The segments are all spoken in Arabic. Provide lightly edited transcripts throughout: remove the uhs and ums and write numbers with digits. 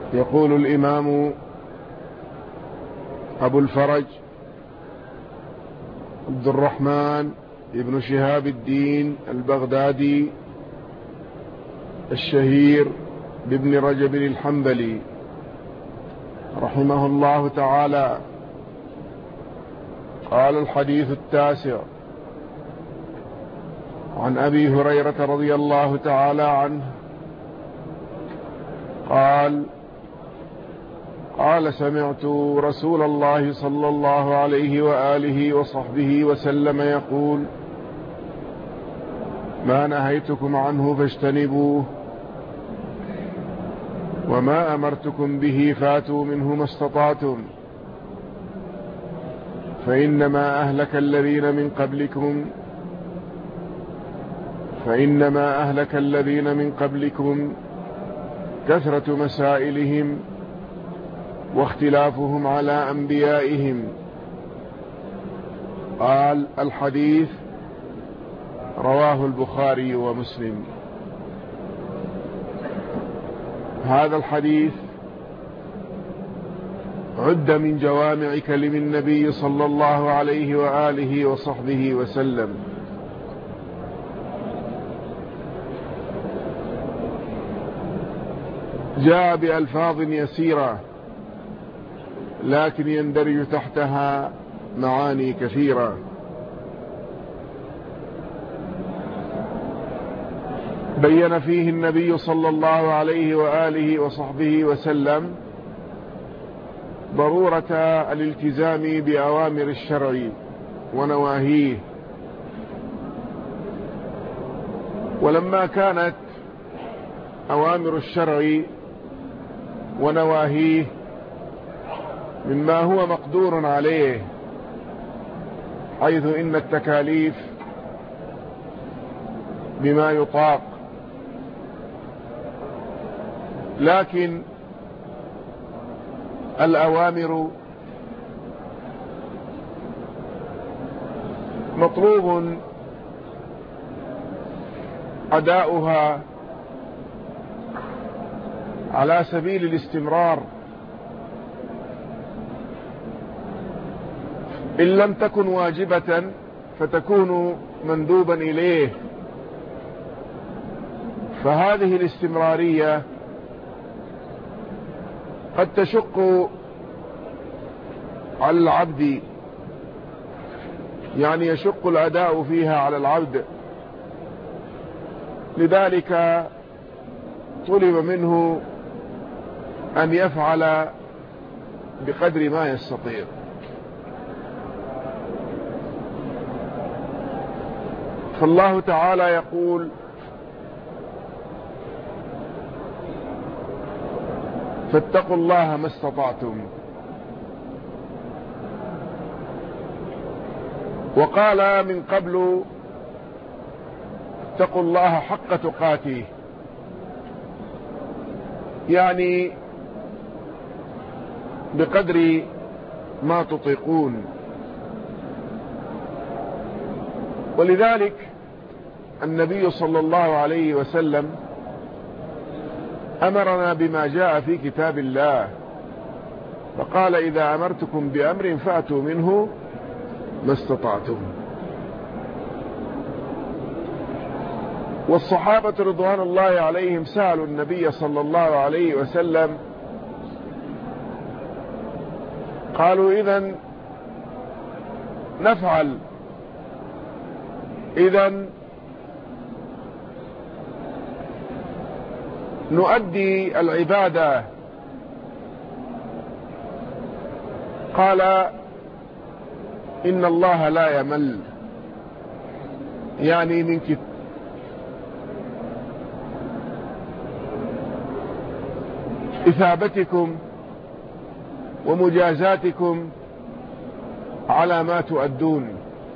يقول الإمام أبو الفرج عبد الرحمن ابن شهاب الدين البغدادي الشهير بابن رجب الحنبلي رحمه الله تعالى: قال: الحديث التاسع عن أبي هريرة رضي الله تعالى عنه قال: سمعت رسول الله صلى الله عليه وآله وصحبه وسلم يقول: ما نهيتكم عنه فاجتنبوه، وما أمرتكم به فاتوا منه ما استطعتم، فإنما أهلك الذين من قبلكم كثرة مسائلهم واختلافهم على أنبيائهم. قال: الحديث رواه البخاري ومسلم. هذا الحديث عد من جوامع كلم النبي صلى الله عليه وآله وصحبه وسلم، جاء بألفاظ يسيرة لكن يندرج تحتها معاني كثيرة. بين فيه النبي صلى الله عليه وآله وصحبه وسلم ضرورة الالتزام بأوامر الشرع ونواهيه، ولما كانت أوامر الشرع ونواهيه مما هو مقدور عليه، حيث إن التكاليف بما يطاق، لكن الأوامر مطلوب أداؤها على سبيل الاستمرار، إن لم تكن واجبة فتكون مندوبا إليه. فهذه الاستمرارية قد تشق على العبد، يعني يشق الأداء فيها على العبد، لذلك طلب منه أن يفعل بقدر ما يستطيع. فالله تعالى يقول: فاتقوا الله ما استطعتم. وقال من قبل: اتقوا الله حق تقاته، يعني بقدر ما تطيقون. ولذلك النبي صلى الله عليه وسلم أمرنا بما جاء في كتاب الله، فقال: إذا أمرتكم بأمر فأتوا منه ما استطعتم. والصحابة رضوان الله عليهم سألوا النبي صلى الله عليه وسلم، قالوا: إذن نفعل، إذن نؤدي العبادة. قال: إن الله لا يمل، يعني من إثابتكم ومجازاتكم على ما تؤدون.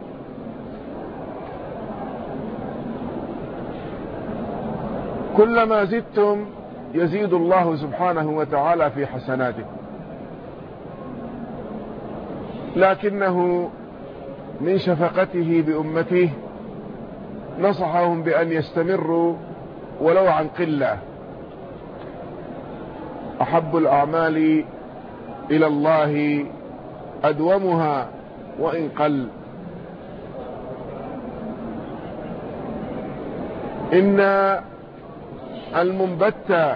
كلما زدتم يزيد الله سبحانه وتعالى في حسناتكم، لكنه من شفقته بأمته نصحهم بأن يستمروا ولو عن قلة. أحب الأعمال إلى الله أدومها وإن قل. إن المنبت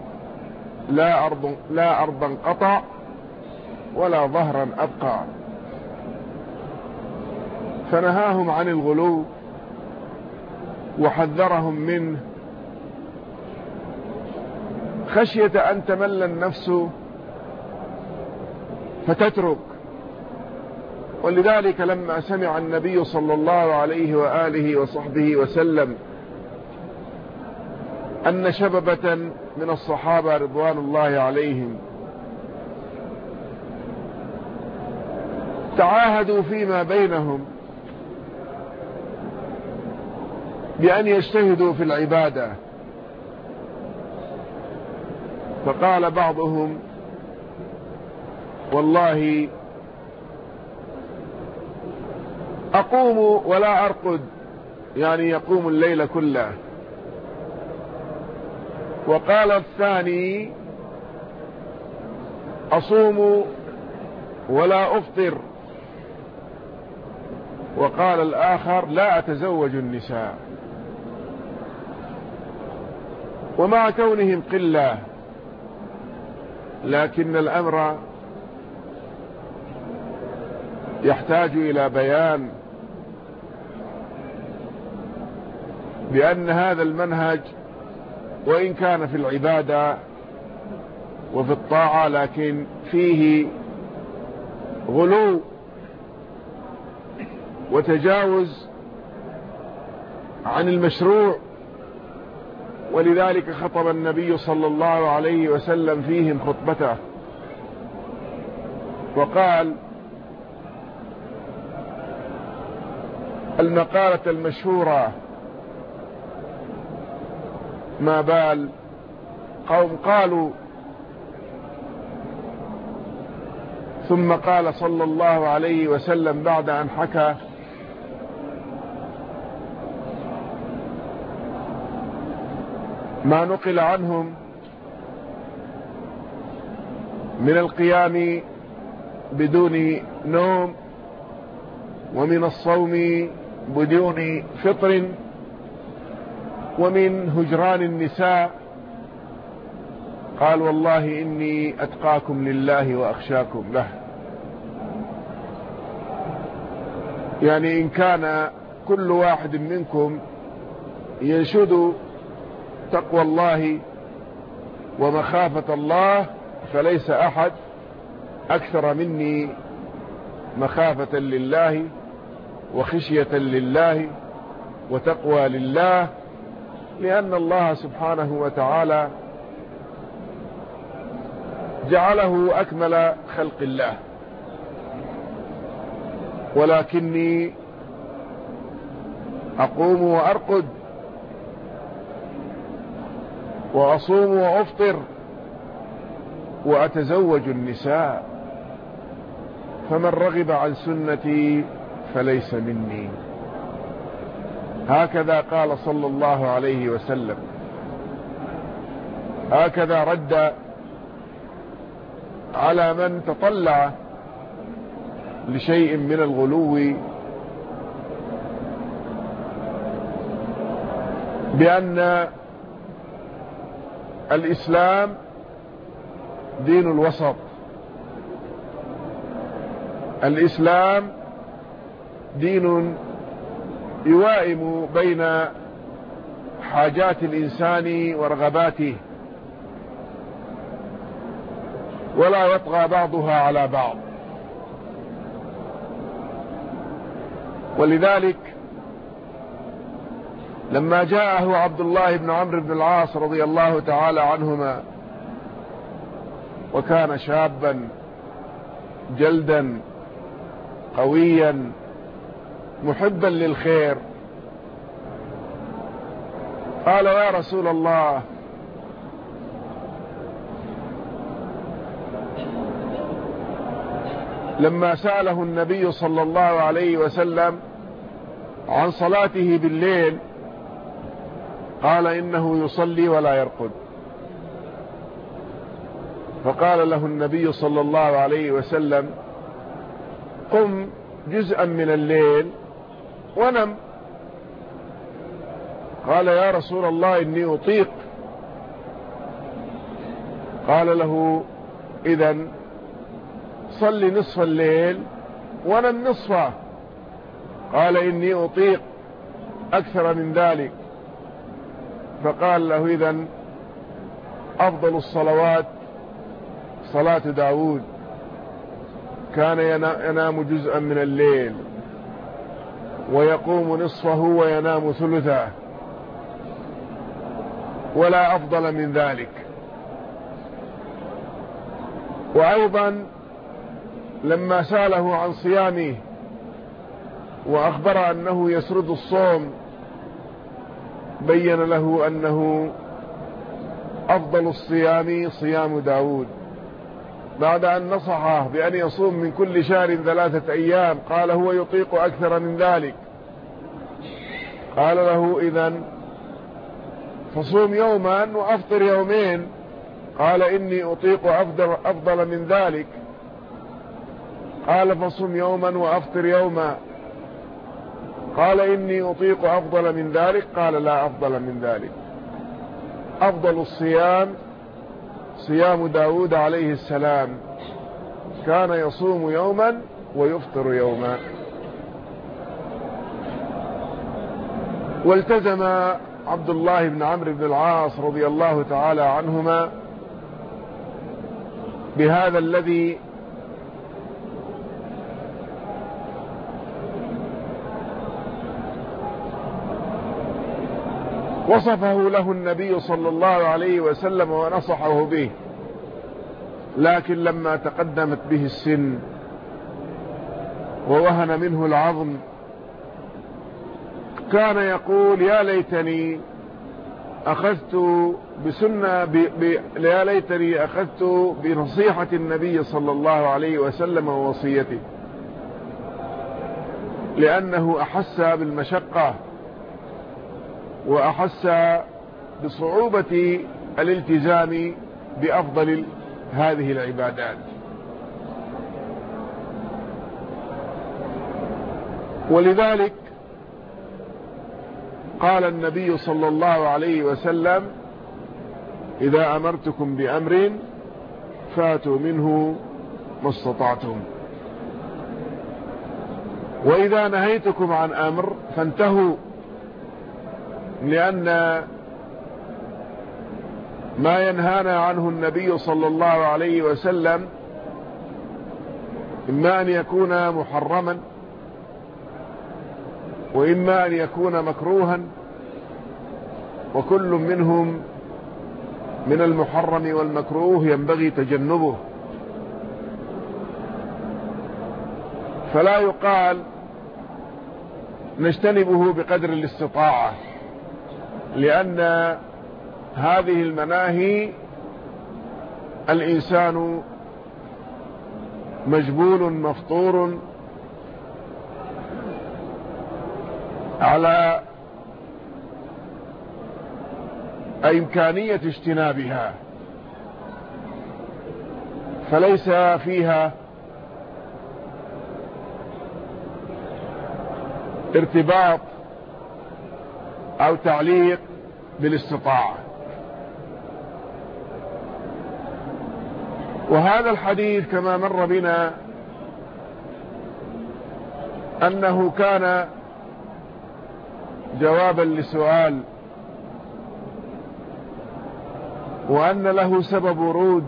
لا أرضا قطع ولا ظهرا أبقى، فنهاهم عن الغلو وحذرهم منه خشية أن تمل النفس فتترك. ولذلك لما سمع النبي صلى الله عليه وآله وصحبه وسلم أن شببة من الصحابة رضوان الله عليهم تعاهدوا فيما بينهم بأن يجتهدوا في العبادة، فقال بعضهم والله أقوم ولا أرقد، يعني يقوم الليل كله. وقال الثاني أصوم ولا أفطر. وقال الآخر لا أتزوج النساء. ومع كونهم قلة لكن الأمر يحتاج إلى بيان بأن هذا المنهج وإن كان في العبادة وفي الطاعة لكن فيه غلو وتجاوز عن المشروع. ولذلك خطب النبي صلى الله عليه وسلم فيهم خطبته وقال المقالة المشهورة ما بال قوم قالوا، ثم قال صلى الله عليه وسلم بعد أن حكى ما نقل عنهم من القيام بدون نوم ومن الصوم بدون فطر ومن هجران النساء، قال والله إني أتقاكم لله وأخشاكم له. يعني إن كان كل واحد منكم ينشد تقوى الله ومخافة الله فليس أحد أكثر مني مخافة لله وخشية لله وتقوى لله، لأن الله سبحانه وتعالى جعله أكمل خلق الله. ولكني أقوم وأرقد وأصوم وأفطر وأتزوج النساء، فمن رغب عن سنتي فليس مني. هكذا قال صلى الله عليه وسلم. هكذا رد على من تطلع لشيء من الغلو بأن الإسلام دين الوسط. الإسلام دين يوائم بين حاجات الإنسان ورغباته ولا يطغى بعضها على بعض. ولذلك لما جاءه عبد الله بن عمرو بن العاص رضي الله تعالى عنهما وكان شابا جلدا قويا محبا للخير، قال يا رسول الله لما سأله النبي صلى الله عليه وسلم عن صلاته بالليل قال إنه يصلي ولا يرقد. فقال له النبي صلى الله عليه وسلم: قم جزءا من الليل ونم. قال: يا رسول الله إني أطيق. قال له: إذن صل نصف الليل ونم نصفه. قال: إني أطيق أكثر من ذلك. فقال له: إذن أفضل الصلوات صلاة داود، كان ينام جزءا من الليل ويقوم نصفه وينام ثلثه، ولا أفضل من ذلك. وأيضا لما سأله عن صيامه وأخبر أنه يسرد الصوم، بين له أنه أفضل الصيام صيام داود، بعد أن نصحه بأن يصوم من كل شهر 3 أيام. قال: هو يطيق أكثر من ذلك. قال له: إذن فصوم يوما وأفطر يومين. قال: إني أطيق أفضل من ذلك. قال: فصوم يوما وأفطر يوما. قال: إني أطيق أفضل من ذلك. قال: لا أفضل من ذلك. أفضل الصيام صيام داود عليه السلام، كان يصوم يوما ويفطر يوما. والتزم عبد الله بن عمرو بن العاص رضي الله تعالى عنهما بهذا الذي وصفه له النبي صلى الله عليه وسلم ونصحه به، لكن لما تقدمت به السن ووهن منه العظم كان يقول: يا ليتني أخذت يا ليتني أخذت بنصيحة النبي صلى الله عليه وسلم ووصيته، لأنه أحس بالمشقة وأحس بصعوبة الالتزام بأفضل هذه العبادات. ولذلك قال النبي صلى الله عليه وسلم: إذا أمرتكم بأمر فاتوا منه ما استطعتم، وإذا نهيتكم عن أمر فانتهوا، لأن ما ينهانا عنه النبي صلى الله عليه وسلم إما أن يكون محرما وإما أن يكون مكروها، وكل منهم من المحرم والمكروه ينبغي تجنبه. فلا يقال نجتنبه بقدر الاستطاعة، لأن هذه المناهي الإنسان مجبول مفطور على إمكانية اجتنابها، فليس فيها ارتباط أو تعليق بالاستطاعة. وهذا الحديث كما مر بنا أنه كان جوابا لسؤال، وأن له سبب ورود،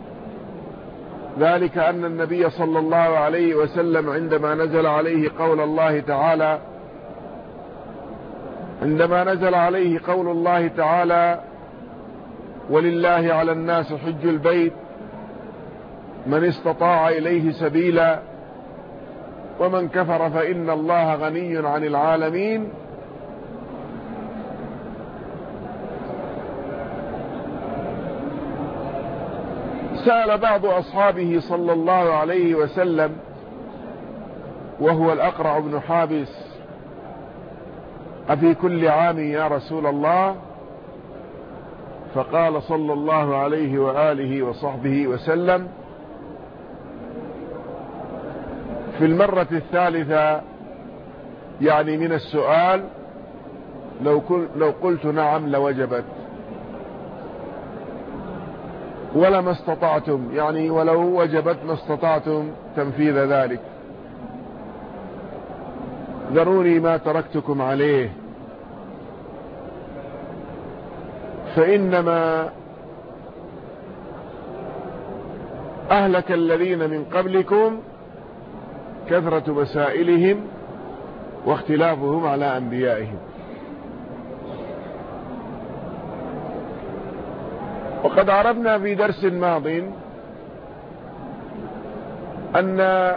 ذلك أن النبي صلى الله عليه وسلم عندما نزل عليه قول الله تعالى ولله على الناس حج البيت من استطاع إليه سبيلا ومن كفر فإن الله غني عن العالمين، سأل بعض أصحابه صلى الله عليه وسلم وهو الأقرع بن حابس: أفي كل عام يا رسول الله؟ فقال صلى الله عليه وآله وصحبه وسلم في المرة الثالثة يعني من السؤال: لو قلت نعم لوجبت، ولما استطعتم، يعني ولو وجبت ما استطعتم تنفيذ ذلك، ذروني ما تركتكم عليه، فإنما أهلك الذين من قبلكم كثرة مسائلهم واختلافهم على أنبيائهم. وقد عرفنا في درس ماض أن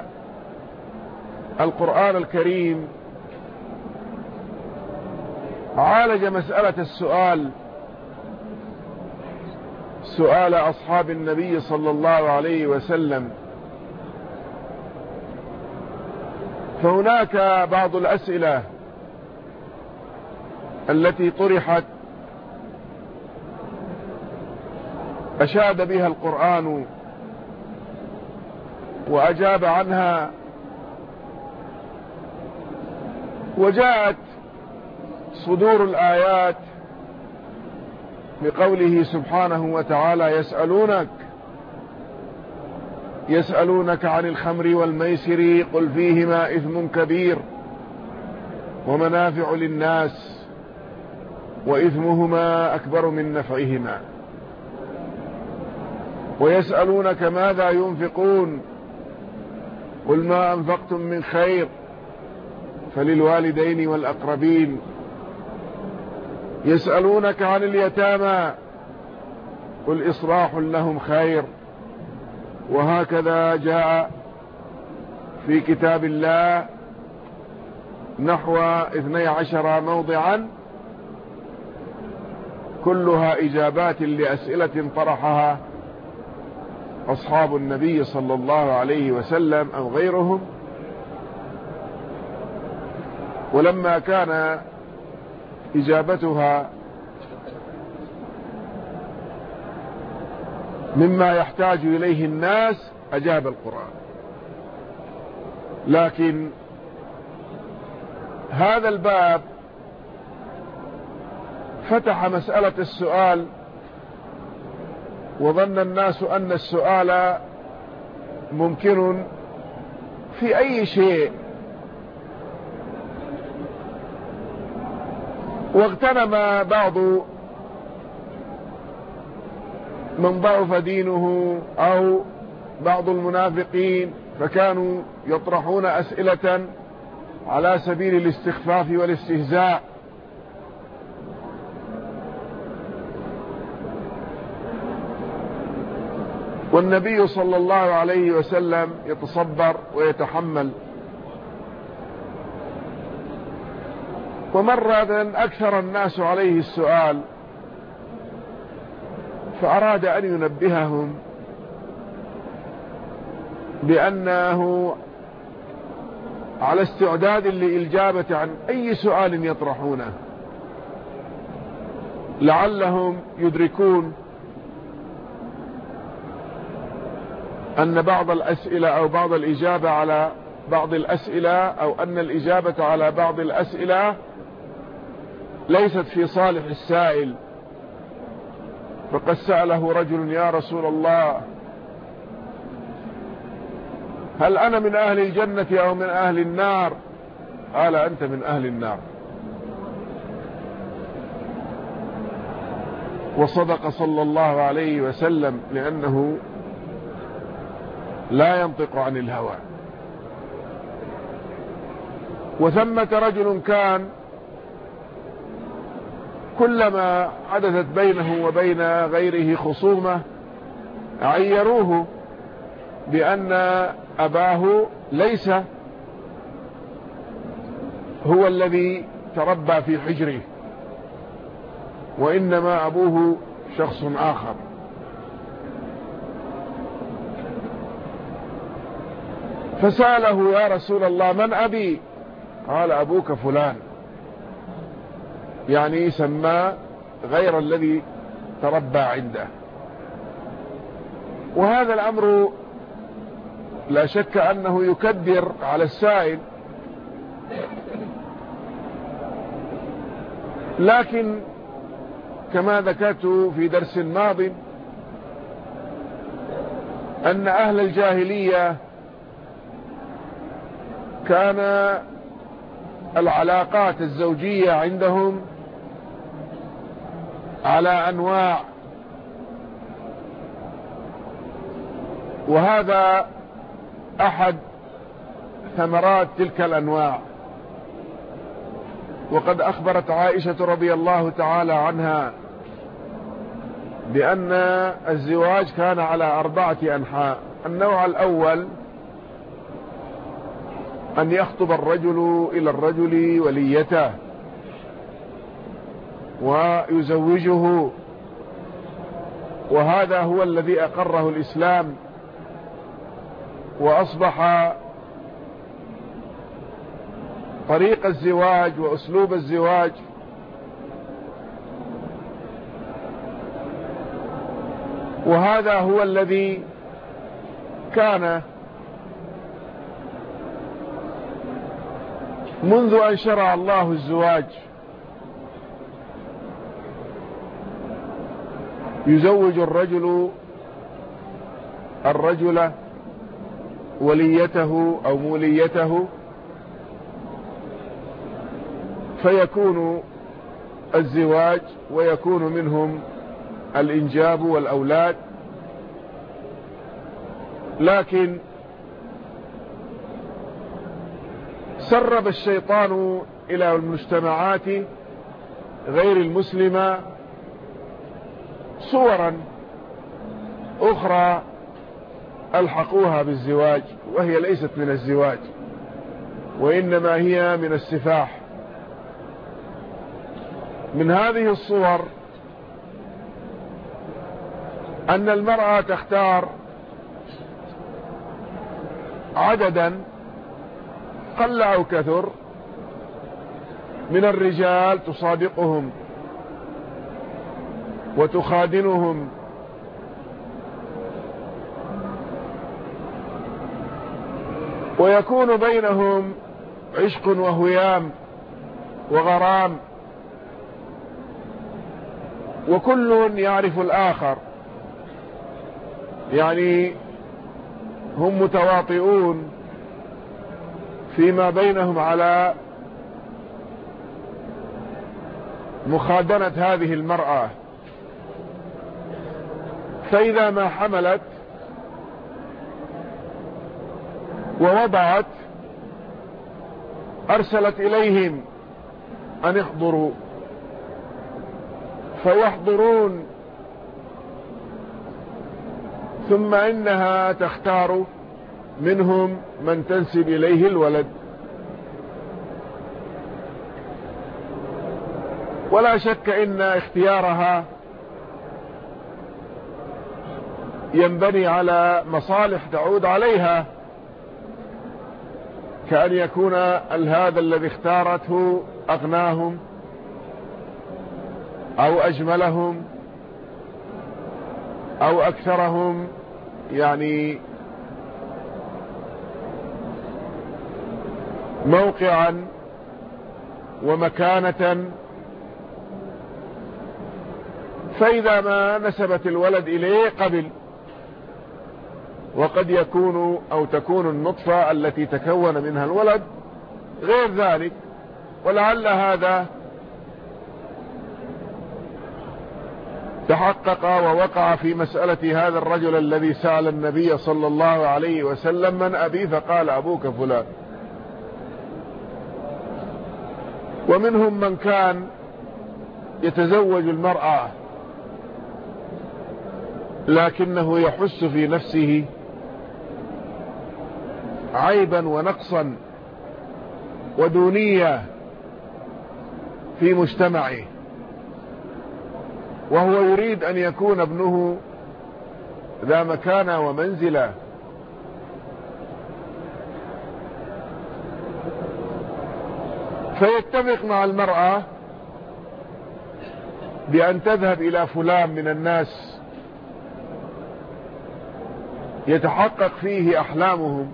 القرآن الكريم عالج مسألة سؤال أصحاب النبي صلى الله عليه وسلم. فهناك بعض الأسئلة التي طرحت أشاد بها القرآن وأجاب عنها، وجاءت صدور الآيات بقوله سبحانه وتعالى: يسألونك عن الخمر والميسر قل فيهما إثم كبير ومنافع للناس وإثمهما أكبر من نفعهما، ويسألونك ماذا ينفقون قل ما أنفقتم من خير فللوالدين والأقربين، يسألونك عن اليتامى قل إصلاح لهم خير. وهكذا جاء في كتاب الله نحو 12 موضعا كلها إجابات لأسئلة طرحها أصحاب النبي صلى الله عليه وسلم أو غيرهم. ولما كان إجابتها مما يحتاج إليه الناس أجاب القرآن. لكن هذا الباب فتح مسألة السؤال، وظن الناس أن السؤال ممكن في أي شيء، واغتنم بعض من ضعف دينه أو بعض المنافقين فكانوا يطرحون أسئلة على سبيل الاستخفاف والاستهزاء، والنبي صلى الله عليه وسلم يتصبر ويتحمل. ومرة أكثر الناس عليه السؤال فأراد أن ينبههم بأنه على استعداد للإجابة عن أي سؤال يطرحونه، لعلهم يدركون أن بعض الأسئلة أو بعض الإجابة على بعض الأسئلة أو أن الإجابة على بعض الأسئلة ليست في صالح السائل. فقد سأله رجل: يا رسول الله، هل أنا من أهل الجنة أو من أهل النار؟ قال: أنت من أهل النار. وصدق صلى الله عليه وسلم، لأنه لا ينطق عن الهوى. وثمة رجل كان كلما حدثت بينه وبين غيره خصومة عيروه بأن أباه ليس هو الذي تربى في حجره، وإنما أبوه شخص آخر. فسأله: يا رسول الله، من أبي؟ قال: أبوك فلان، يعني سمى غير الذي تربى عنده. وهذا الأمر لا شك أنه يكدر على السائل، لكن كما ذكرت في درس ماض أن أهل الجاهلية كان العلاقات الزوجية عندهم على أنواع، وهذا أحد ثمرات تلك الأنواع. وقد أخبرت عائشة رضي الله تعالى عنها بأن الزواج كان على 4 أنحاء. النوع الأول أن يخطب الرجل إلى الرجل وليته ويزوجه، وهذا هو الذي أقره الإسلام، وأصبح طريق الزواج وأسلوب الزواج وهذا هو الذي كان منذ أن شرع الله الزواج، يزوج الرجل وليته أو موليته، فيكون الزواج ويكون منهم الإنجاب والأولاد. لكن سرب الشيطان إلى المجتمعات غير المسلمة صورا أخرى ألحقوها بالزواج، وهي ليست من الزواج، وإنما هي من السفاح. من هذه الصور أن المرأة تختار عددا قل أو كثر من الرجال تصادقهم وتخادنهم، ويكون بينهم عشق وهيام وغرام، وكل يعرف الآخر، يعني هم متواطئون فيما بينهم على مخادنة هذه المرأة. فإذا ما حملت ووضعت أرسلت إليهم أن يحضروا، فيحضرون، ثم إنها تختار منهم من تنسب إليه الولد. ولا شك إن اختيارها ينبني على مصالح تعود عليها، كأن يكون هذا الذي اختارته أغناهم أو أجملهم أو أكثرهم يعني موقعا ومكانة. فإذا ما نسبت الولد إليه قبل، وقد يكون أو تكون النطفة التي تكون منها الولد غير ذلك. ولعل هذا تحقق ووقع في مسألة هذا الرجل الذي سأل النبي صلى الله عليه وسلم: من أبي؟ فقال: أبوك فلان. ومنهم من كان يتزوج المرأة لكنه يحس في نفسه عيبا ونقصا ودونية في مجتمعه، وهو يريد أن يكون ابنه ذا مكانة ومنزلة. فيتفق مع المرأة بأن تذهب إلى فلان من الناس يتحقق فيه أحلامهم،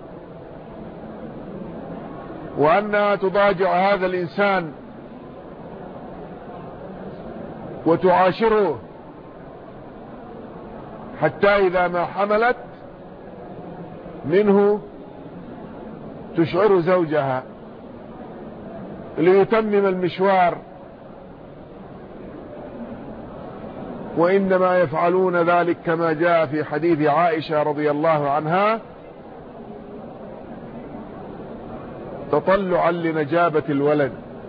وأنها تضاجع هذا الإنسان وتعاشره حتى إذا ما حملت منه تشعر زوجها ليتمم المشوار، وإنما يفعلون ذلك كما جاء في حديث عائشة رضي الله عنها تطلعا لنجابة الولد.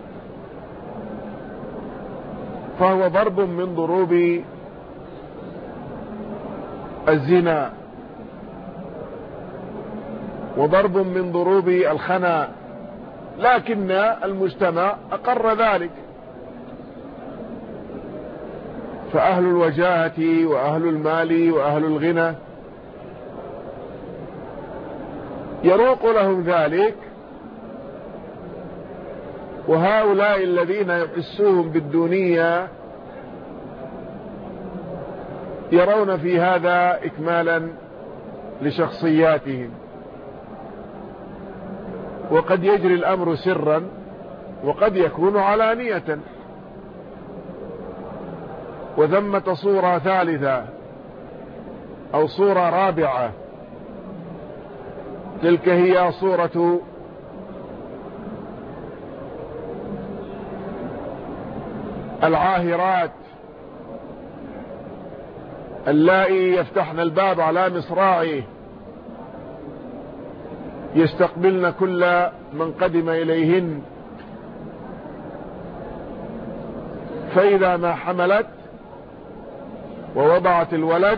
فهو ضرب من ضروب الزنا وضرب من ضروب الخنا، لكن المجتمع أقر ذلك، فأهل الوجاهة وأهل المال وأهل الغنى يروق لهم ذلك، وهؤلاء الذين يحسوهم بالدونية يرون في هذا إكمالا لشخصياتهم. وقد يجري الأمر سرا وقد يكون علانية. وثمة صورة ثالثة أو صورة رابعة، تلك هي صورة العاهرات اللائي يفتحن الباب على مصراعه يستقبلن كل من قدم إليهن، فإذا ما حملت ووضعت الولد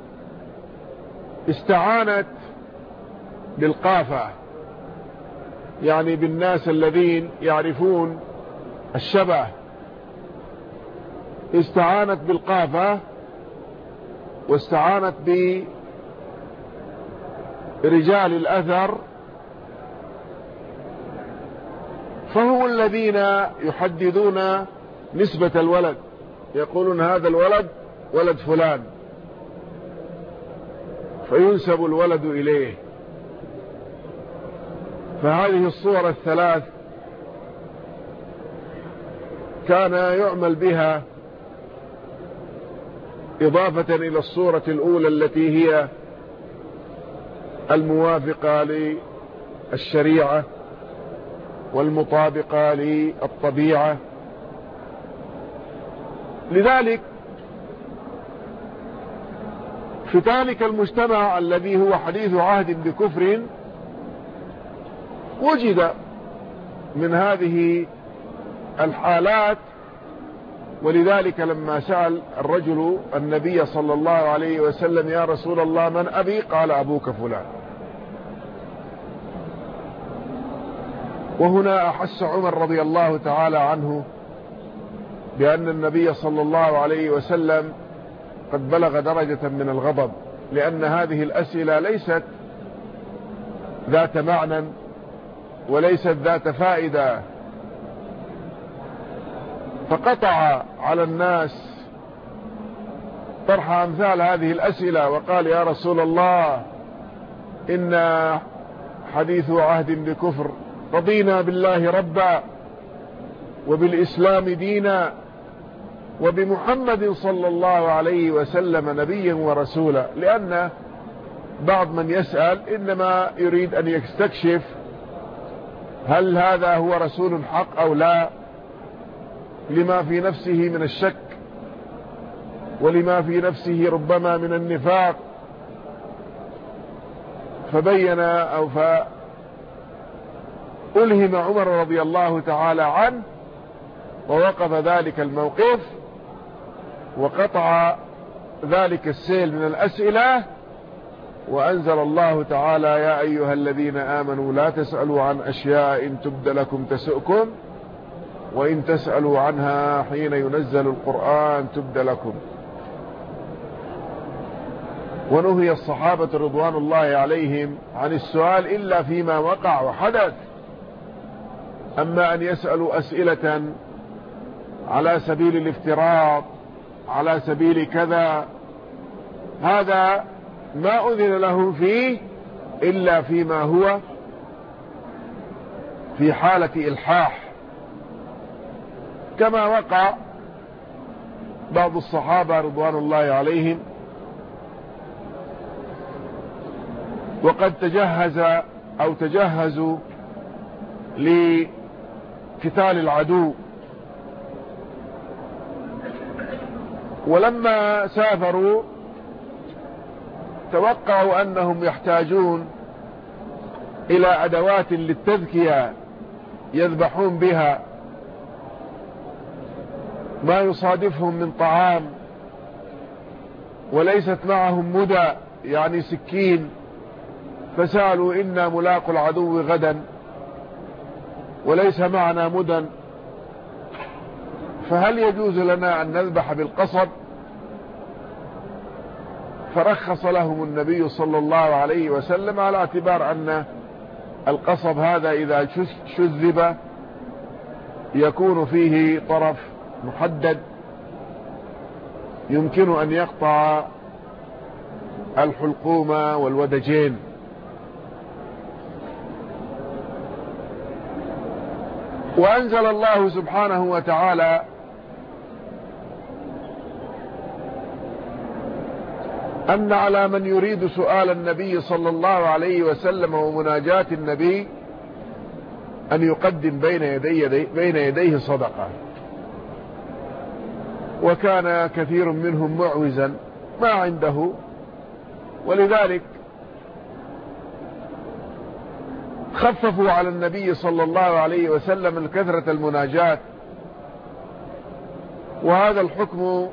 استعانت بالقافة، يعني بالناس الذين يعرفون الشبه، استعانت بالقافة واستعانت برجال الأثر، فهم الذين يحددون نسبة الولد، يقولون هذا الولد ولد فلان، فينسب الولد إليه. فهذه الصور الثلاث كان يعمل بها إضافة إلى الصورة الأولى التي هي الموافقة للشريعة والمطابقة للطبيعة. لذلك في ذلك المجتمع الذي هو حديث عهد بكفر وجد من هذه الحالات. ولذلك لما سأل الرجل النبي صلى الله عليه وسلم يا رسول الله من أبي؟ قال أبوك فلان. وهنا أحس عمر رضي الله تعالى عنه بأن النبي صلى الله عليه وسلم قد بلغ درجة من الغضب، لأن هذه الأسئلة ليست ذات معنى وليست ذات فائدة، فقطع على الناس طرح أمثال هذه الأسئلة وقال يا رسول الله إن حديث عهد بكفر، رضينا بالله ربا وبالإسلام دينا وبمحمد صلى الله عليه وسلم نبيا ورسولا. لأن بعض من يسأل إنما يريد أن يستكشف هل هذا هو رسول حق أو لا، لما في نفسه من الشك ولما في نفسه ربما من النفاق. فبين أو فألهم عمر رضي الله تعالى عنه ووقف ذلك الموقف وقطع ذلك السيل من الأسئلة، وأنزل الله تعالى يا أيها الذين آمنوا لا تسألوا عن أشياء إن تبد لكم تسؤكم وإن تسألوا عنها حين ينزل القرآن تبد لكم. ونهي الصحابة رضوان الله عليهم عن السؤال إلا فيما وقع وحدث. أما أن يسألوا أسئلة على سبيل الافتراض على سبيل كذا، هذا ما أذن لهم فيه إلا فيما هو في حالة إلحاح، كما وقع بعض الصحابة رضوان الله عليهم وقد تجهزوا لقتال العدو، ولما سافروا توقعوا أنهم يحتاجون إلى أدوات للتذكية يذبحون بها ما يصادفهم من طعام، وليست معهم مدى يعني سكين، فسألوا إنا ملاق العدو غدا وليس معنا مدى، فهل يجوز لنا أن نذبح بالقصب؟ فرخص لهم النبي صلى الله عليه وسلم على اعتبار أن القصب هذا إذا شذب يكون فيه طرف محدد يمكن أن يقطع الحلقوم والودجين. وأنزل الله سبحانه وتعالى أن على من يريد سؤال النبي صلى الله عليه وسلم ومناجاة النبي أن يقدم بين يديه صدقة، وكان كثير منهم معوزا ما عنده، ولذلك خففوا على النبي صلى الله عليه وسلم كثرة المناجاة. وهذا الحكم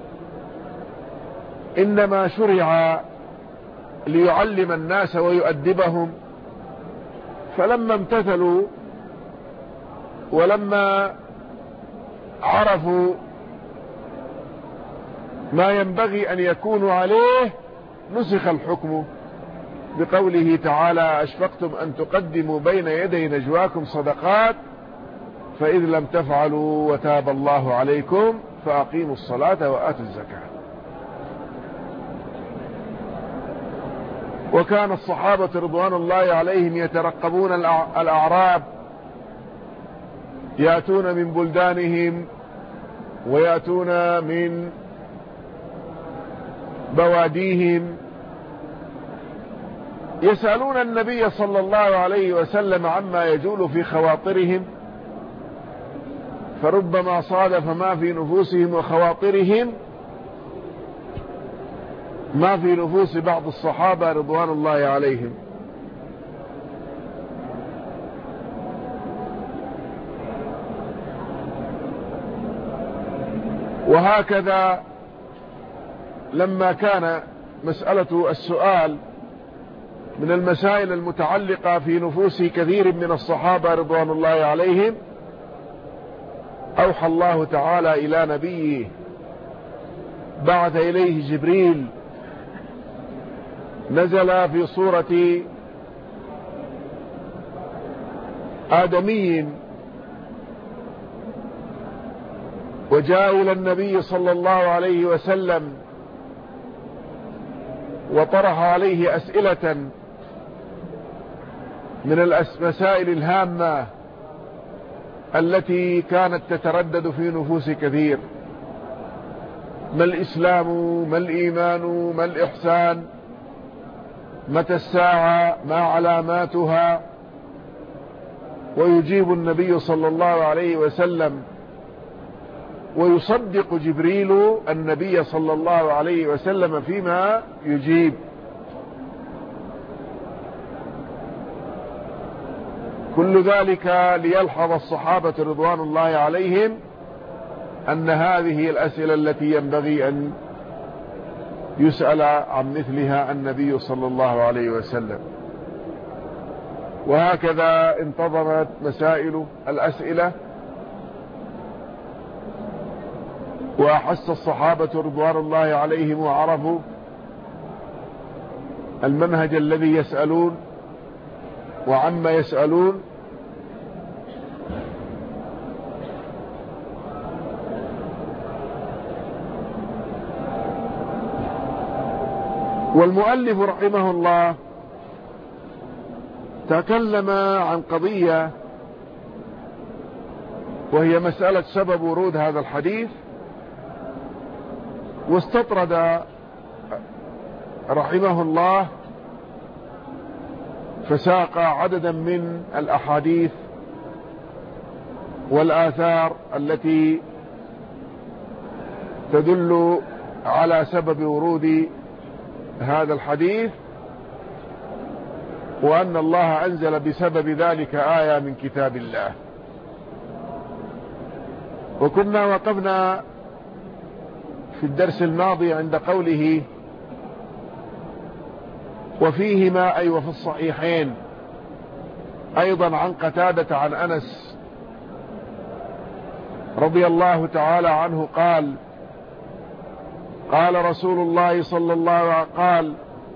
إنما شرع ليعلم الناس ويؤدبهم، فلما امتثلوا ولما عرفوا ما ينبغي أن يكونوا عليه نسخ الحكم بقوله تعالى: أشفقتم أن تقدموا بين يدي نجواكم صدقات فإذ لم تفعلوا وتاب الله عليكم فأقيموا الصلاة وآتوا الزكاة. وكان الصحابة رضوان الله عليهم يترقبون الأعراب، يأتون من بلدانهم ويأتون من بواديهم يسألون النبي صلى الله عليه وسلم عما يجول في خواطرهم، فربما صادف ما في نفوسهم وخواطرهم ما في نفوس بعض الصحابة رضوان الله عليهم. وهكذا لما كان مسألة السؤال من المسائل المتعلقة في نفوس كثير من الصحابة رضوان الله عليهم، أوحى الله تعالى إلى نبيه، بعث إليه جبريل، نزل في صورة آدمي وجاء إلى النبي صلى الله عليه وسلم وطرح عليه أسئلة من المسائل الهامة التي كانت تتردد في نفوس كثير: ما الإسلام، ما الإيمان، ما الإحسان، متى الساعة، ما علاماتها؟ ويجيب النبي صلى الله عليه وسلم ويصدق جبريل النبي صلى الله عليه وسلم فيما يجيب. كل ذلك ليلحظ الصحابة رضوان الله عليهم أن هذه الأسئلة التي ينبغي أن يسأل عن مثلها النبي صلى الله عليه وسلم. وهكذا انتظمت مسائل الأسئلة، وأحس الصحابة رضوان الله عليهم وعرفوا المنهج الذي يسألون وعما يسألون، والمؤلف رحمه الله تكلم عن قضية، وهي مسألة سبب ورود هذا الحديث، واستطرد رحمه الله فساق عددا من الأحاديث والآثار التي تدل على سبب ورود هذا الحديث، وأن الله أنزل بسبب ذلك آية من كتاب الله. وكنا وقفنا في الدرس الماضي عند قوله وفيهما، أي وفي الصحيحين أيضا عن قتادة عن أنس رضي الله تعالى عنه قال قال رسول الله صلى الله عليه وسلم قال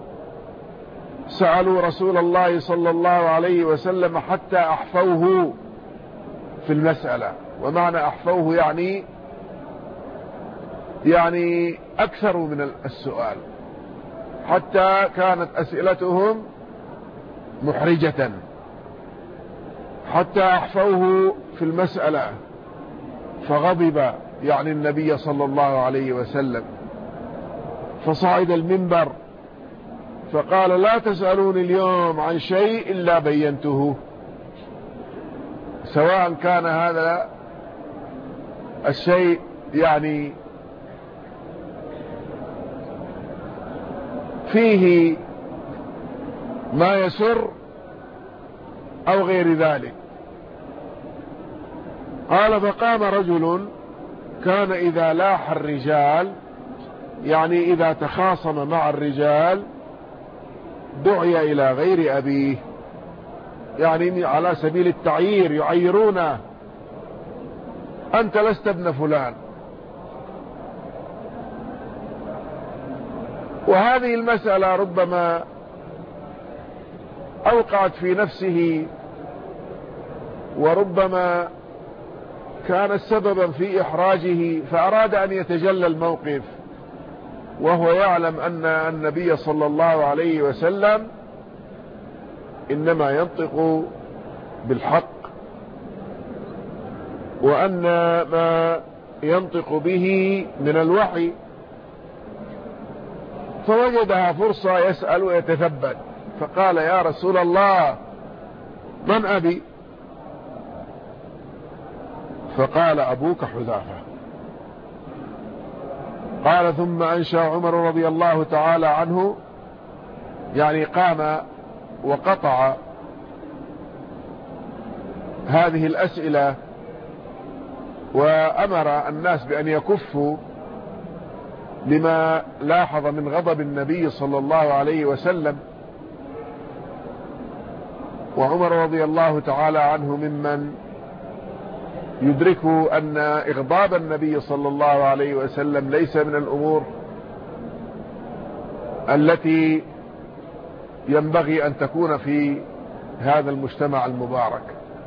سألوا رسول الله صلى الله عليه وسلم حتى أحفوه في المسألة. ومعنى أحفوه يعني أكثروا من السؤال، حتى كانت أسئلتهم محرجة، حتى أحفوه في المسألة، فغضب يعني النبي صلى الله عليه وسلم، فصعد المنبر فقال لا تسألوني اليوم عن شيء إلا بينته، سواء كان هذا الشيء يعني فيه ما يسر أو غير ذلك. قال فقام رجل كان إذا لاح الرجال، يعني إذا تخاصم مع الرجال دعي إلى غير أبيه، يعني على سبيل التعيير، يعيرونه، أنت لست ابن فلان. وهذه المسألة ربما أوقعت في نفسه، وربما كانت سببا في إحراجه، فأراد أن يتجلى الموقف، وهو يعلم أن النبي صلى الله عليه وسلم إنما ينطق بالحق، وأن ما ينطق به من الوحي، فوجدها فرصة يسأل ويتثبت، فقال يا رسول الله من أبي؟ فقال أبوك حذافة. قال ثم أنشأ عمر رضي الله تعالى عنه، يعني قام وقطع هذه الأسئلة وأمر الناس بأن يكفوا لما لاحظ من غضب النبي صلى الله عليه وسلم. وعمر رضي الله تعالى عنه ممن يدرك أن إغضاب النبي صلى الله عليه وسلم ليس من الأمور التي ينبغي أن تكون في هذا المجتمع المبارك.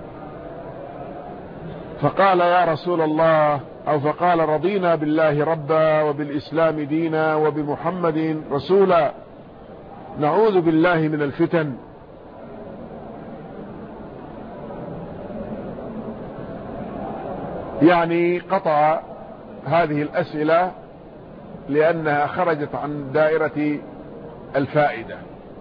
فقال يا رسول الله، أو فقال رضينا بالله ربا وبالإسلام دينا وبمحمد رسولا نعوذ بالله من الفتن. يعني قطع هذه الأسئلة لأنها خرجت عن دائرة الفائدة.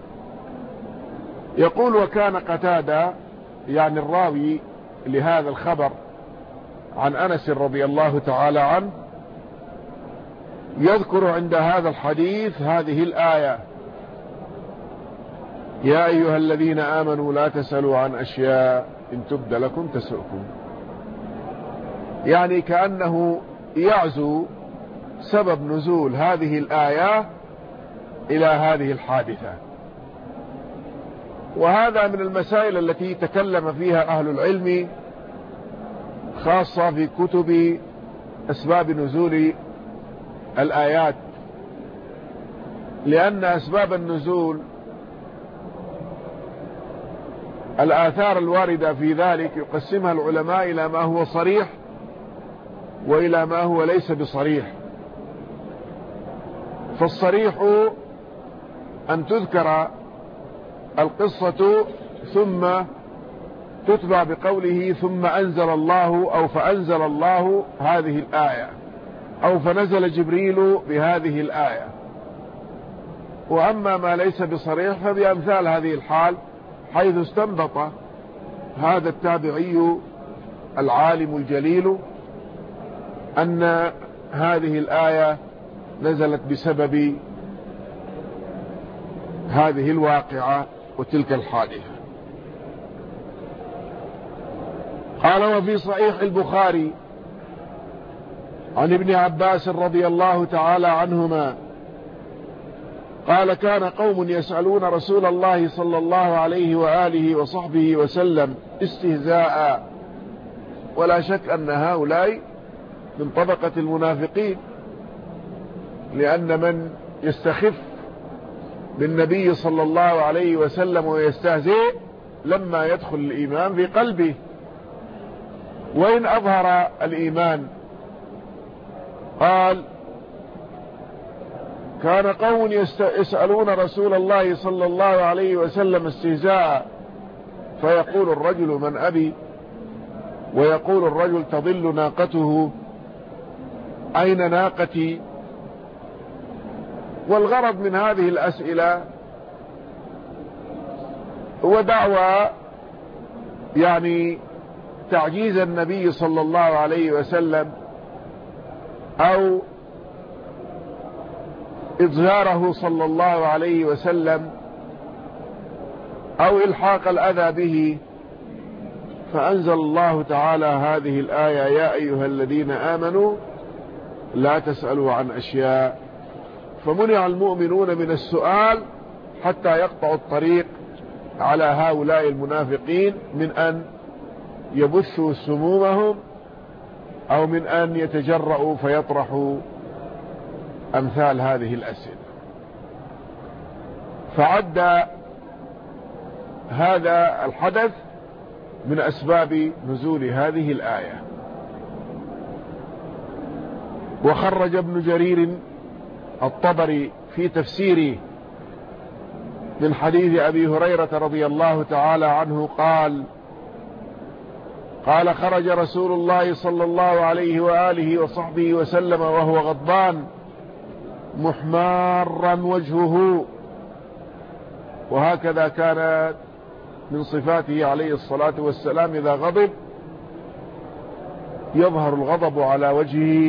يقول وكان قتادة يعني الراوي لهذا الخبر عن أنس رضي الله تعالى عنه يذكر عند هذا الحديث هذه الآية يا أيها الذين آمنوا لا تسألوا عن أشياء إن تبد لكم تسؤكم، يعني كأنه يعزو سبب نزول هذه الآية إلى هذه الحادثة. وهذا من المسائل التي تكلم فيها أهل العلم، خاصة في كتب أسباب نزول الآيات، لأن أسباب النزول الآثار الواردة في ذلك يقسمها العلماء إلى ما هو صريح وإلى ما هو ليس بصريح. فالصريح أن تذكر القصة ثم تتبع بقوله ثم أنزل الله أو فأنزل الله هذه الآية أو فنزل جبريل بهذه الآية. وأما ما ليس بصريح فبأمثال هذه الحال، حيث استنبط هذا التابعي العالم الجليل أن هذه الآية نزلت بسبب هذه الواقعة وتلك الحادثة. قال وفي صحيح البخاري عن ابن عباس رضي الله تعالى عنهما قال كان قوم يسألون رسول الله صلى الله عليه وآله وصحبه وسلم استهزاء، ولا شك أن هؤلاء من طبقة المنافقين، لأن من يستخف بالنبي صلى الله عليه وسلم ويستهزئ لما يدخل الإيمان في قلبه وإن أظهر الإيمان. قال كان قوم يسألون رسول الله صلى الله عليه وسلم استهزاء، فيقول الرجل من أبي، ويقول الرجل تضل ناقته، أين ناقتي؟ والغرض من هذه الأسئلة هو دعوى يعني تعجيز النبي صلى الله عليه وسلم أو إظهاره صلى الله عليه وسلم أو إلحاق الأذى به. فأنزل الله تعالى هذه الآية يا أيها الذين آمنوا لا تسألوا عن أشياء، فمنع المؤمنون من السؤال حتى يقطعوا الطريق على هؤلاء المنافقين من أن يبثوا سمومهم أو من أن يتجرؤوا فيطرحوا أمثال هذه الأسئلة. فعد هذا الحدث من أسباب نزول هذه الآية. وخرج ابن جرير الطبري في تفسيره من حديث أبي هريرة رضي الله تعالى عنه قال خرج رسول الله صلى الله عليه وآله وصحبه وسلم وهو غضبان محمارا وجهه، وهكذا كانت من صفاته عليه الصلاة والسلام إذا غضب يظهر الغضب على وجهه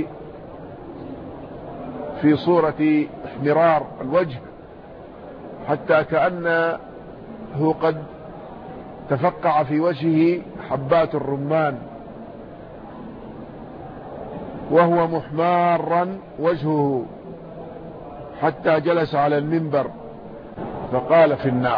في صورة احمرار الوجه، حتى كأنه قد تفقع في وجهه حبات الرمان، وهو محمارا وجهه حتى جلس على المنبر فقال في النار.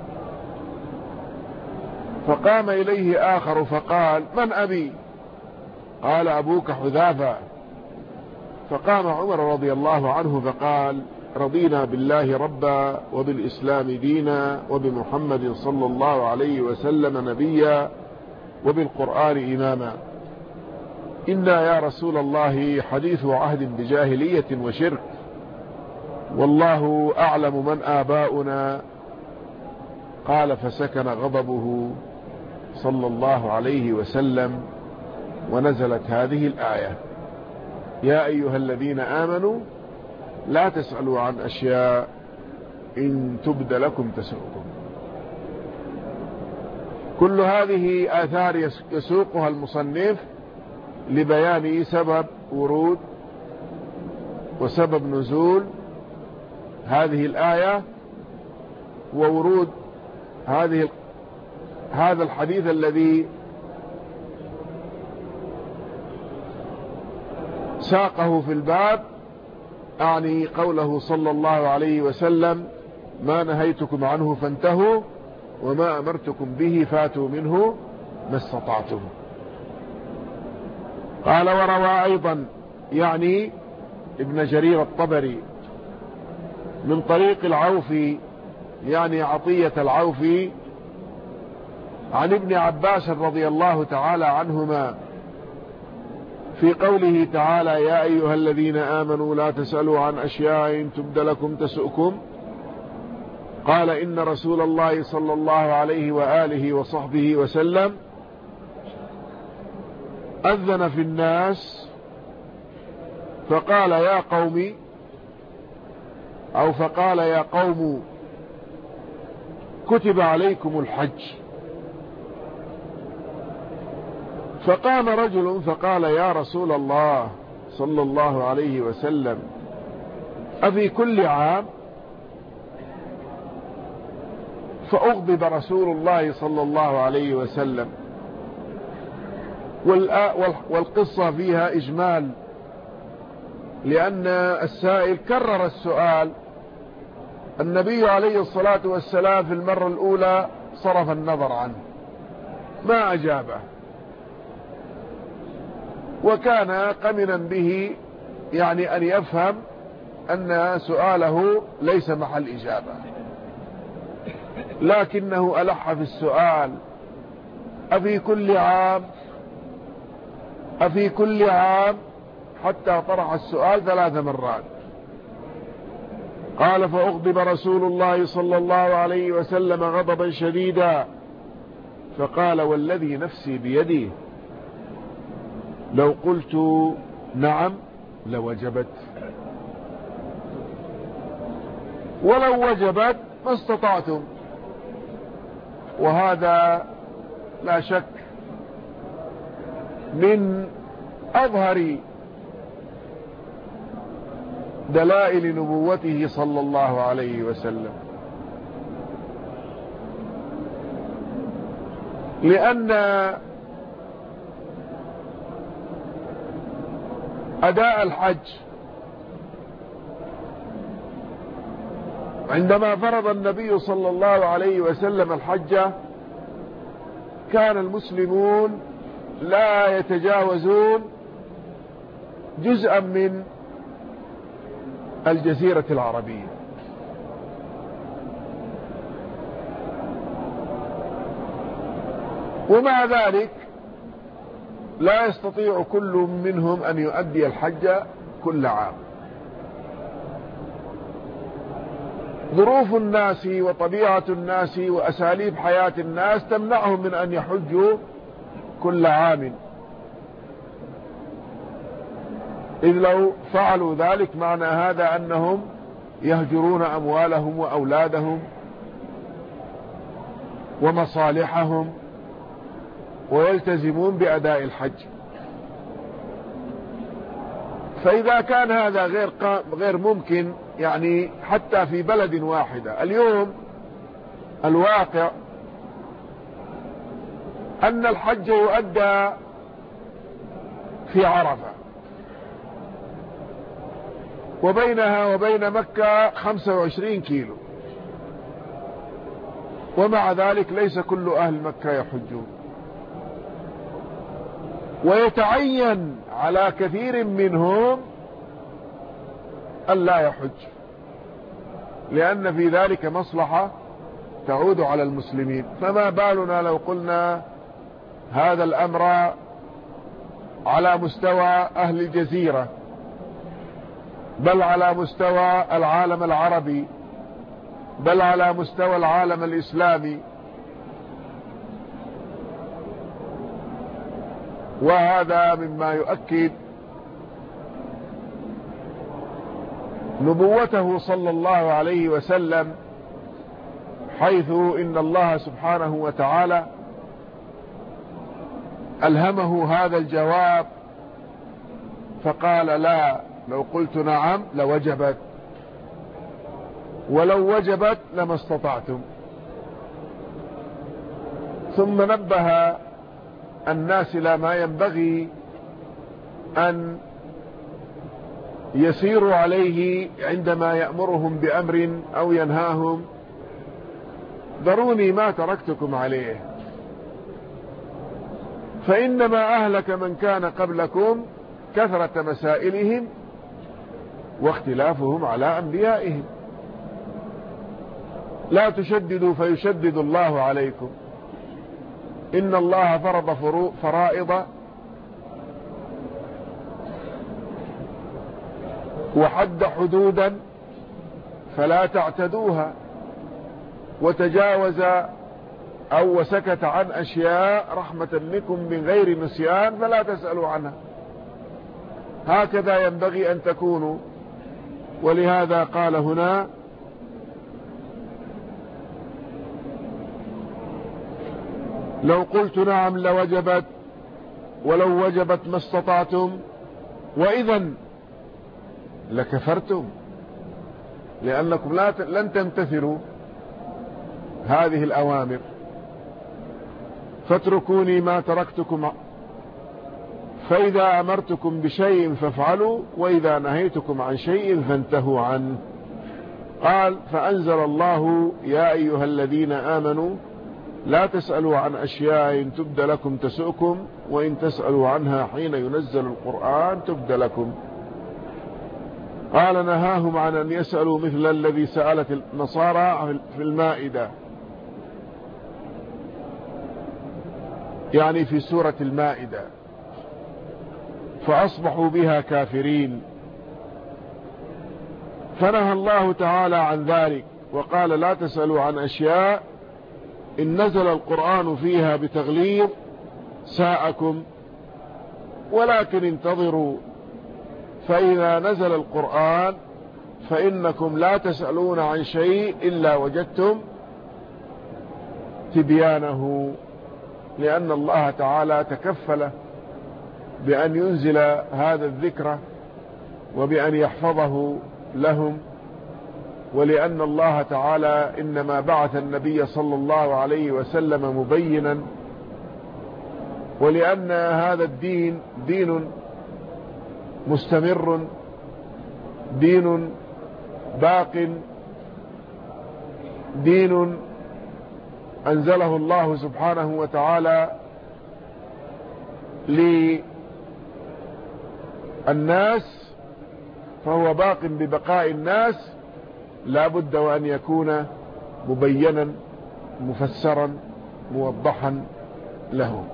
فقام إليه آخر فقال من أبي؟ قال أبوك حذافة. فقام عمر رضي الله عنه فقال رضينا بالله ربا وبالإسلام دينا وبمحمد صلى الله عليه وسلم نبيا وبالقرآن إماما، إنا يا رسول الله حديث عهد بجاهلية وشرك، والله أعلم من آباؤنا. قال فسكن غضبه صلى الله عليه وسلم، ونزلت هذه الآية يا أيها الذين آمنوا لا تسألوا عن أشياء إن تبد لكم تسؤكم. كل هذه آثار يسوقها المصنف لبيان سبب ورود وسبب نزول هذه الآية وورود هذا الحديث الذي ساقه في الباب، أعني قوله صلى الله عليه وسلم ما نهيتكم عنه فانتهوا وما أمرتكم به فاتوا منه ما استطعتم. قال وروى أيضا يعني ابن جرير الطبري من طريق العوفي يعني عطية العوفي عن ابن عباس رضي الله تعالى عنهما في قوله تعالى يا أيها الذين آمنوا لا تسألوا عن أشياء إن تبد لكم تسؤكم، قال إن رسول الله صلى الله عليه وآله وصحبه وسلم أذن في الناس فقال يا قوم، أو فقال يا قوم كتب عليكم الحج. فقام رجل فقال يا رسول الله صلى الله عليه وسلم أفي كل عام؟ فأغضب رسول الله صلى الله عليه وسلم. والقصة فيها إجمال، لأن السائل كرر السؤال. النبي عليه الصلاة والسلام في المرة الأولى صرف النظر عنه، ما أجابه، وكان قمنا به يعني أن يفهم أن سؤاله ليس محل إجابة، لكنه ألح في السؤال أفي كل عام أفي كل عام، حتى طرح السؤال 3 مرات. قال فأغضب رسول الله صلى الله عليه وسلم غضبا شديدا، فقال والذي نفسي بيده لو قلت نعم لوجبت، ولو وجبت ما استطعتم. وهذا لا شك من أظهر دلائل نبوته صلى الله عليه وسلم، لأن أداء الحج عندما فرض النبي صلى الله عليه وسلم الحج كان المسلمون لا يتجاوزون جزءا من الجزيرة العربية، ومع ذلك لا يستطيع كل منهم أن يؤدي الحج كل عام. ظروف الناس وطبيعة الناس وأساليب حياة الناس تمنعهم من أن يحجوا كل عام، إذ لو فعلوا ذلك معنى هذا أنهم يهجرون أموالهم وأولادهم ومصالحهم ويلتزمون بأداء الحج. فإذا كان هذا غير ممكن، يعني حتى في بلد واحدة، اليوم الواقع أن الحج يؤدى في عرفة، وبينها وبين مكة 25 كيلو، ومع ذلك ليس كل أهل مكة يحجون، ويتعين على كثير منهم أن لا يحج، لأن في ذلك مصلحة تعود على المسلمين. فما بالنا لو قلنا هذا الأمر على مستوى أهل الجزيرة، بل على مستوى العالم العربي، بل على مستوى العالم الإسلامي. وهذا مما يؤكد نبوته صلى الله عليه وسلم، حيث إن الله سبحانه وتعالى ألهمه هذا الجواب فقال لا، لو قلت نعم لوجبت، ولو وجبت لما استطعتم. ثم نبه الناس إلى ما ينبغي أن يسيروا عليه عندما يأمرهم بأمر أو ينهاهم: ذروني ما تركتكم عليه، فإنما أهلك من كان قبلكم كثرة مسائلهم واختلافهم على أنبيائهم. لا تشددوا فيشدد الله عليكم، إن الله فرض فرائض وحد حدودا فلا تعتدوها، وتجاوز أو وسكت عن أشياء رحمة بكم من غير نسيان فلا تسألوا عنها. هكذا ينبغي أن تكونوا. ولهذا قال هنا: لو قلت نعم لوجبت، ولو وجبت ما استطعتم، وإذا لكفرتم، لأنكم لن تمتثلوا هذه الأوامر. فاتركوني ما تركتكم، فإذا أمرتكم بشيء فافعلوا، وإذا نهيتكم عن شيء فانتهوا عنه. قال: فأنزل الله: يا أيها الذين آمنوا لا تسألوا عن أشياء إن تبد لكم تسؤكم، وإن تسألوا عنها حين ينزل القرآن تبد لكم. قال: نهاهم عن أن يسألوا مثل الذي سألت النصارى في المائدة، يعني في سورة المائدة، فأصبحوا بها كافرين. فنهى الله تعالى عن ذلك وقال: لا تسألوا عن أشياء إن نزل القرآن فيها بتغليظ ساءكم، ولكن انتظروا فإذا نزل القرآن فإنكم لا تسألون عن شيء إلا وجدتم تبيانه، لأن الله تعالى تكفل بأن ينزل هذا الذكر وبأن يحفظه لهم، ولأن الله تعالى إنما بعث النبي صلى الله عليه وسلم مبينا، ولأن هذا الدين دين مستمر، دين باق، دين أنزله الله سبحانه وتعالى للناس، فهو باق ببقاء الناس، لا بد وأن يكون مبينا مفسرا موضحا لهم.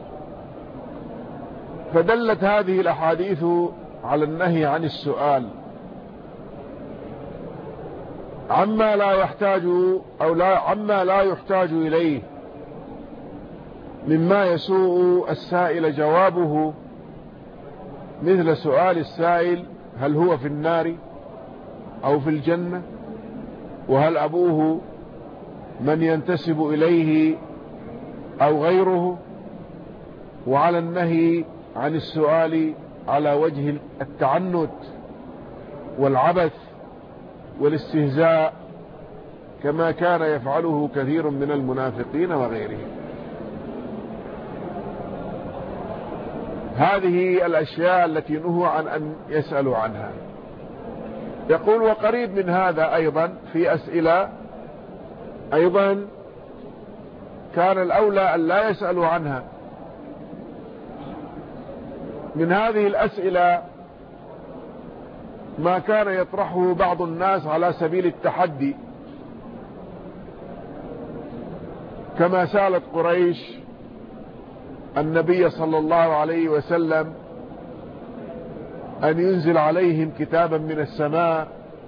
فدلت هذه الأحاديث على النهي عن السؤال عما لا يحتاج عما لا يحتاج إليه مما يسوء السائل جوابه، مثل سؤال السائل: هل هو في النار أو في الجنة؟ وهل أبوه من ينتسب إليه أو غيره؟ وعلى النهي عن السؤال على وجه التعنت والعبث والاستهزاء، كما كان يفعله كثير من المنافقين وغيرهم. هذه الأشياء التي نهوا عن أن يسألوا عنها. يقول: وقريب من هذا أيضا في أسئلة أيضا كان الأولى أن لا يسألوا عنها. من هذه الأسئلة ما كان يطرحه بعض الناس على سبيل التحدي، كما سألت قريش النبي صلى الله عليه وسلم أن ينزل عليهم كتابا من السماء،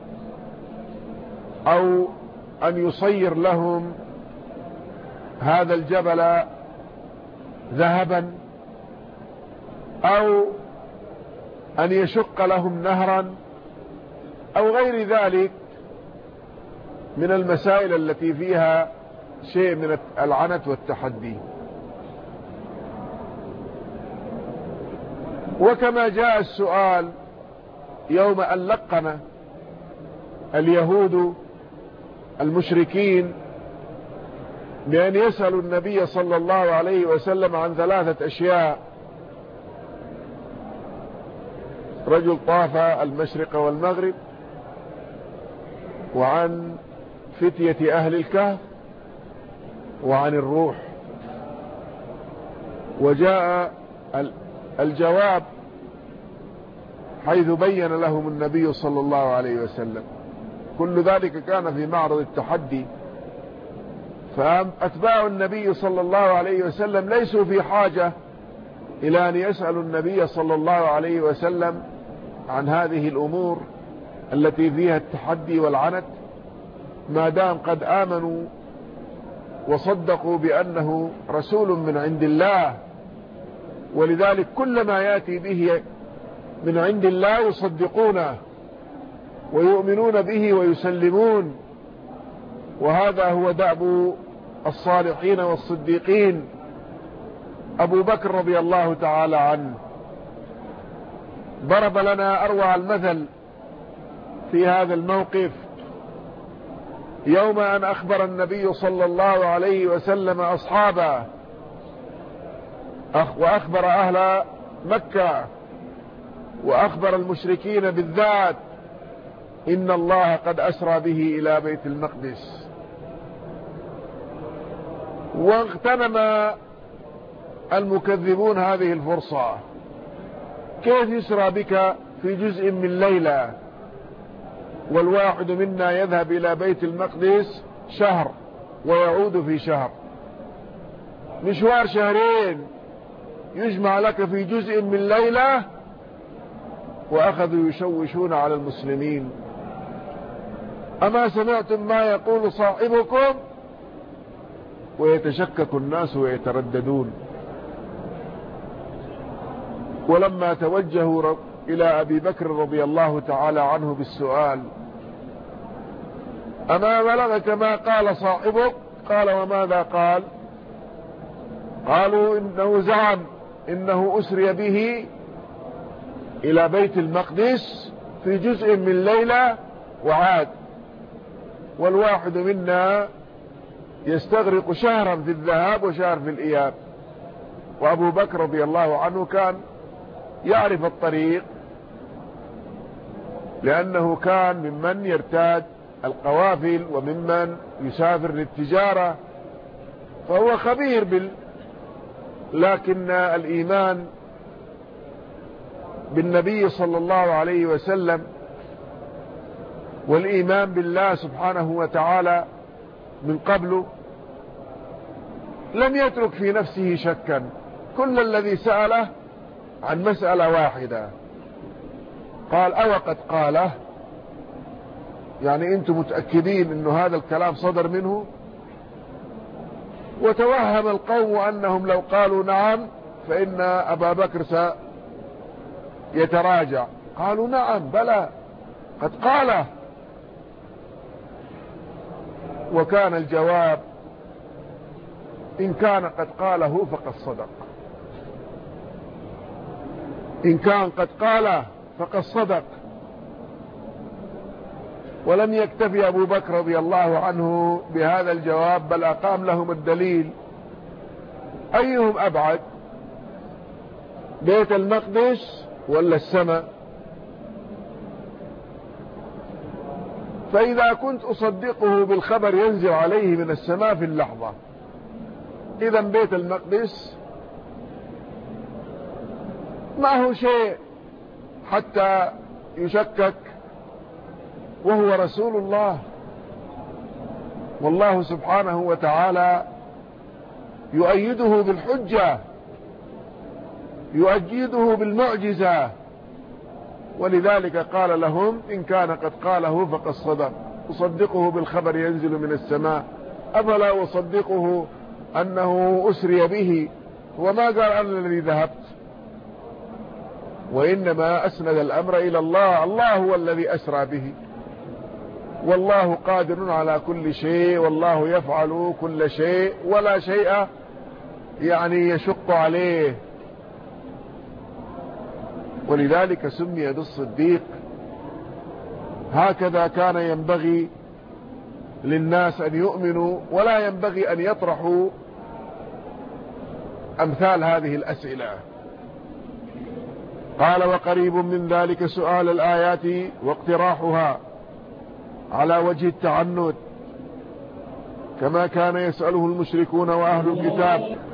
أو أن يصير لهم هذا الجبل ذهبا، أو أن يشق لهم نهرا، أو غير ذلك من المسائل التي فيها شيء من العنت والتحدي. وكما جاء السؤال يوم أن لقن اليهود المشركين بأن يسألوا النبي صلى الله عليه وسلم عن 3 أشياء: رجل طاف المشرق والمغرب، وعن فتية أهل الكهف، وعن الروح. وجاء الجواب حيث بين لهم النبي صلى الله عليه وسلم. كل ذلك كان في معرض التحدي، فأتباع النبي صلى الله عليه وسلم ليسوا في حاجة إلى أن يسألوا النبي صلى الله عليه وسلم عن هذه الأمور التي فيها التحدي والعنت، ما دام قد آمنوا وصدقوا بأنه رسول من عند الله، ولذلك كل ما يأتي به من عند الله يصدقونه ويؤمنون به ويسلمون. وهذا هو دأب الصالحين والصديقين. أبو بكر رضي الله تعالى عنه ضرب لنا أروع المثل في هذا الموقف يوم أن أخبر النبي صلى الله عليه وسلم أصحابه وأخبر أهل مكة وأخبر المشركين بالذات إن الله قد أسرى به إلى بيت المقدس. واغتنم المكذبون هذه الفرصة. كيف يسرى بك في جزء من ليلة والواحد منا يذهب إلى بيت المقدس شهر ويعود في شهر؟ مشوار شهرين يجمع لك في جزء من ليلة. وأخذوا يشوشون على المسلمين. أما سمعتم ما يقول صاحبكم؟ ويتشكك الناس ويترددون. ولما توجهوا إلى أبي بكر رضي الله تعالى عنه بالسؤال: أما بلغك ما قال صاحبك؟ قال: وماذا قال؟ قالوا: إنه زعم إنه أسري به إلى بيت المقدس في جزء من ليلة وعاد، والواحد منا يستغرق شهرا في الذهاب وشهر في الإياب. وأبو بكر رضي الله عنه كان يعرف الطريق، لأنه كان ممن يرتاد القوافل وممن يسافر للتجارة، فهو خبير لكن الإيمان بالنبي صلى الله عليه وسلم والإيمان بالله سبحانه وتعالى من قبل لم يترك في نفسه شكا. كل الذي سأله عن مسألة واحدة قال: أو قد قاله؟ يعني أنتم متأكدين أنه هذا الكلام صدر منه؟ وتوهم القوم أنهم لو قالوا نعم فإن أبا بكر سيتراجع. قالوا: نعم بلى قد قاله. وكان الجواب: إن كان قد قاله فقد صدق. إن كان قد قاله فقد صدق. ولم يكتفي أبو بكر رضي الله عنه بهذا الجواب، بل أقام لهم الدليل. أيهم أبعد، بيت المقدس ولا السماء؟ فإذا كنت أصدقه بالخبر ينزل عليه من السماء في اللحظة، إذا بيت المقدس ما هو شيء حتى يشكك، وهو رسول الله. والله سبحانه وتعالى يؤيده بالحجة، يؤيده بالمعجزة. ولذلك قال لهم: إن كان قد قاله فقد صدق. أصدقه بالخبر ينزل من السماء، أفلا أصدقه أنه أسري به؟ وما قال أنا الذي ذهبت، وإنما أسند الأمر إلى الله. الله هو الذي أسرى به، والله قادر على كل شيء، والله يفعل كل شيء، ولا شيء يعني يشق عليه. ولذلك سمي بالصديق. هكذا كان ينبغي للناس أن يؤمنوا، ولا ينبغي أن يطرحوا أمثال هذه الأسئلة. قال: وقريب من ذلك سؤال الآيات واقتراحها على وجه التعنت كما كان يسأله المشركون وأهل الكتاب.